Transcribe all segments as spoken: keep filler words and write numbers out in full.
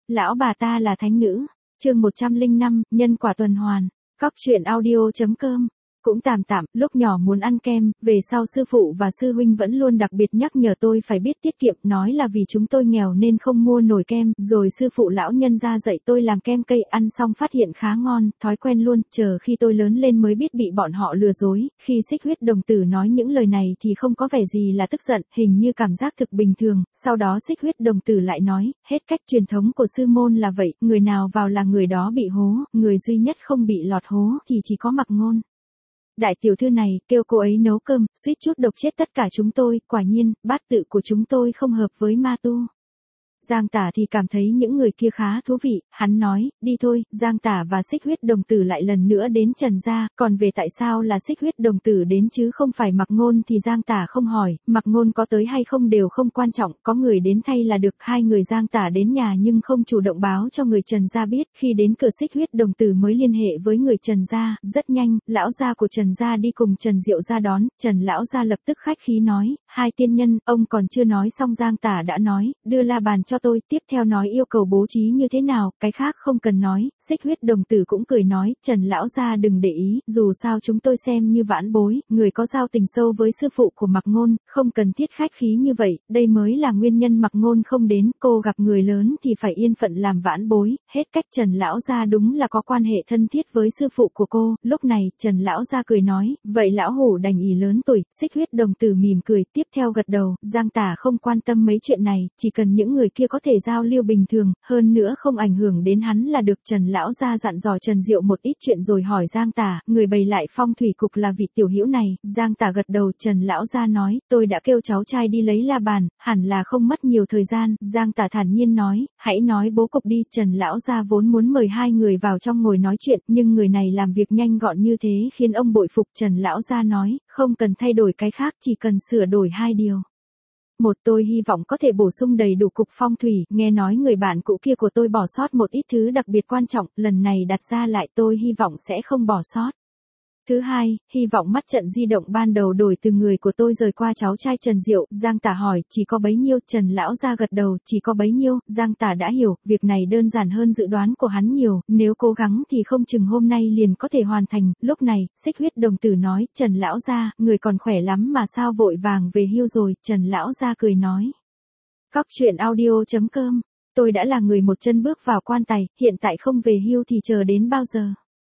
Lão bà ta là thánh nữ. Chương một trăm lẻ năm, nhân quả tuần hoàn. Cóc truyện audio chấm com. Cũng tạm tạm, lúc nhỏ muốn ăn kem, về sau sư phụ và sư huynh vẫn luôn đặc biệt nhắc nhở tôi phải biết tiết kiệm, nói là vì chúng tôi nghèo nên không mua nổi kem, rồi sư phụ lão nhân ra dạy tôi làm kem cây, ăn xong phát hiện khá ngon, thói quen luôn, chờ khi tôi lớn lên mới biết bị bọn họ lừa dối, khi Xích Huyết Đồng Tử nói những lời này thì không có vẻ gì là tức giận, hình như cảm giác thực bình thường, sau đó Xích Huyết Đồng Tử lại nói, hết cách truyền thống của sư môn là vậy, người nào vào là người đó bị hố, người duy nhất không bị lọt hố thì chỉ có Mặc Ngôn. Đại tiểu thư này, kêu cô ấy nấu cơm, suýt chút độc chết tất cả chúng tôi, quả nhiên, bát tự của chúng tôi không hợp với ma tu. Giang Tả thì cảm thấy những người kia khá thú vị, hắn nói, đi thôi, Giang Tả và Xích Huyết Đồng Tử lại lần nữa đến Trần gia, còn về tại sao là Xích Huyết Đồng Tử đến chứ không phải Mặc Ngôn thì Giang Tả không hỏi, Mặc Ngôn có tới hay không đều không quan trọng, có người đến thay là được. Hai người Giang Tả đến nhà nhưng không chủ động báo cho người Trần gia biết, khi đến cửa Xích Huyết Đồng Tử mới liên hệ với người Trần gia, rất nhanh, lão gia của Trần gia đi cùng Trần Diệu ra đón, Trần lão gia lập tức khách khí nói, hai tiên nhân, ông còn chưa nói xong Giang Tả đã nói, đưa la bàn cho tôi, tiếp theo nói yêu cầu bố trí như thế nào, cái khác không cần nói. Xích Huyết Đồng Tử cũng cười nói, Trần lão gia đừng để ý, dù sao chúng tôi xem như vãn bối, người có giao tình sâu với sư phụ của Mặc Ngôn, không cần thiết khách khí như vậy, đây mới là nguyên nhân Mặc Ngôn không đến, cô gặp người lớn thì phải yên phận làm vãn bối, hết cách. Trần lão gia đúng là có quan hệ thân thiết với sư phụ của cô, lúc này, Trần lão gia cười nói, vậy lão hủ đành ỷ lớn tuổi. Xích Huyết Đồng Tử mỉm cười, tiếp theo gật đầu, Giang Tả không quan tâm mấy chuyện này, chỉ cần những người kia có thể giao lưu bình thường, hơn nữa không ảnh hưởng đến hắn là được. Trần lão gia dặn dò Trần Diệu một ít chuyện rồi hỏi Giang Tả, người bày lại phong thủy cục là vị tiểu hữu này. Giang Tả gật đầu, Trần lão gia nói, tôi đã kêu cháu trai đi lấy la bàn, hẳn là không mất nhiều thời gian. Giang Tả thản nhiên nói, hãy nói bố cục đi. Trần lão gia vốn muốn mời hai người vào trong ngồi nói chuyện, nhưng người này làm việc nhanh gọn như thế khiến ông bội phục. Trần lão gia nói, không cần thay đổi cái khác, chỉ cần sửa đổi hai điều. Một, tôi hy vọng có thể bổ sung đầy đủ cục phong thủy, nghe nói người bạn cũ kia của tôi bỏ sót một ít thứ đặc biệt quan trọng, lần này đặt ra lại tôi hy vọng sẽ không bỏ sót. Thứ hai, hy vọng mắt trận di động ban đầu đổi từ người của tôi rời qua cháu trai Trần Diệu. Giang Tả hỏi, chỉ có bấy nhiêu? Trần lão gia gật đầu, chỉ có bấy nhiêu. Giang Tả đã hiểu, việc này đơn giản hơn dự đoán của hắn nhiều, nếu cố gắng thì không chừng hôm nay liền có thể hoàn thành. Lúc này, Xích Huyết Đồng Tử nói, Trần lão gia, người còn khỏe lắm mà sao vội vàng về hưu rồi? Trần lão gia cười nói. Cóc truyện audio chấm com, tôi đã là người một chân bước vào quan tài, hiện tại không về hưu thì chờ đến bao giờ?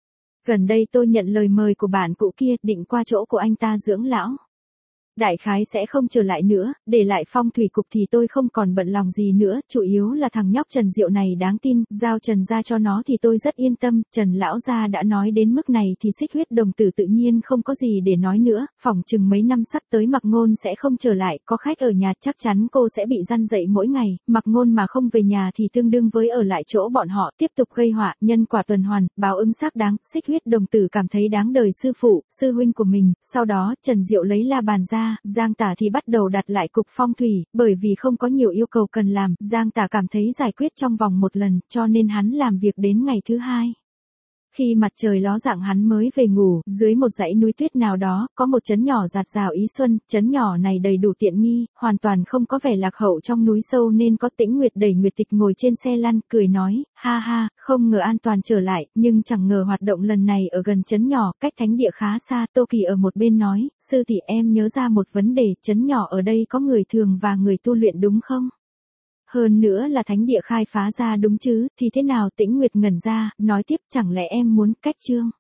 Gần đây tôi nhận lời mời của bạn cũ kia, định qua chỗ của anh ta dưỡng lão. Đại khái sẽ không trở lại nữa, để lại phong thủy cục thì tôi không còn bận lòng gì nữa, chủ yếu là thằng nhóc Trần Diệu này đáng tin, giao Trần gia cho nó thì tôi rất yên tâm. Trần lão gia đã nói đến mức này thì Xích Huyết Đồng Tử tự nhiên không có gì để nói nữa, phỏng chừng mấy năm sắp tới Mặc Ngôn sẽ không trở lại, có khách ở nhà chắc chắn cô sẽ bị răn dậy mỗi ngày, Mặc Ngôn mà không về nhà thì tương đương với ở lại chỗ bọn họ, tiếp tục gây họa, nhân quả tuần hoàn, báo ứng xác đáng. Xích Huyết Đồng Tử cảm thấy đáng đời sư phụ, sư huynh của mình. Sau đó, Trần Diệu lấy la bàn ra, Giang Tả thì bắt đầu đặt lại cục phong thủy, bởi vì không có nhiều yêu cầu cần làm, Giang Tả cảm thấy giải quyết trong vòng một lần, cho nên hắn làm việc đến ngày thứ hai. Khi mặt trời ló dạng hắn mới về ngủ, dưới một dãy núi tuyết nào đó, có một trấn nhỏ rạt rào ý xuân, trấn nhỏ này đầy đủ tiện nghi, hoàn toàn không có vẻ lạc hậu trong núi sâu nên có Tĩnh Nguyệt đẩy Nguyệt Tịch ngồi trên xe lăn, cười nói, ha ha, không ngờ an toàn trở lại, nhưng chẳng ngờ hoạt động lần này ở gần trấn nhỏ, cách thánh địa khá xa. Tô Kỳ ở một bên nói, sư tỷ em nhớ ra một vấn đề, trấn nhỏ ở đây có người thường và người tu luyện đúng không? Hơn nữa là thánh địa khai phá ra đúng chứ, thì thế nào? Tĩnh Nguyệt ngẩn ra, nói tiếp, chẳng lẽ em muốn cách chương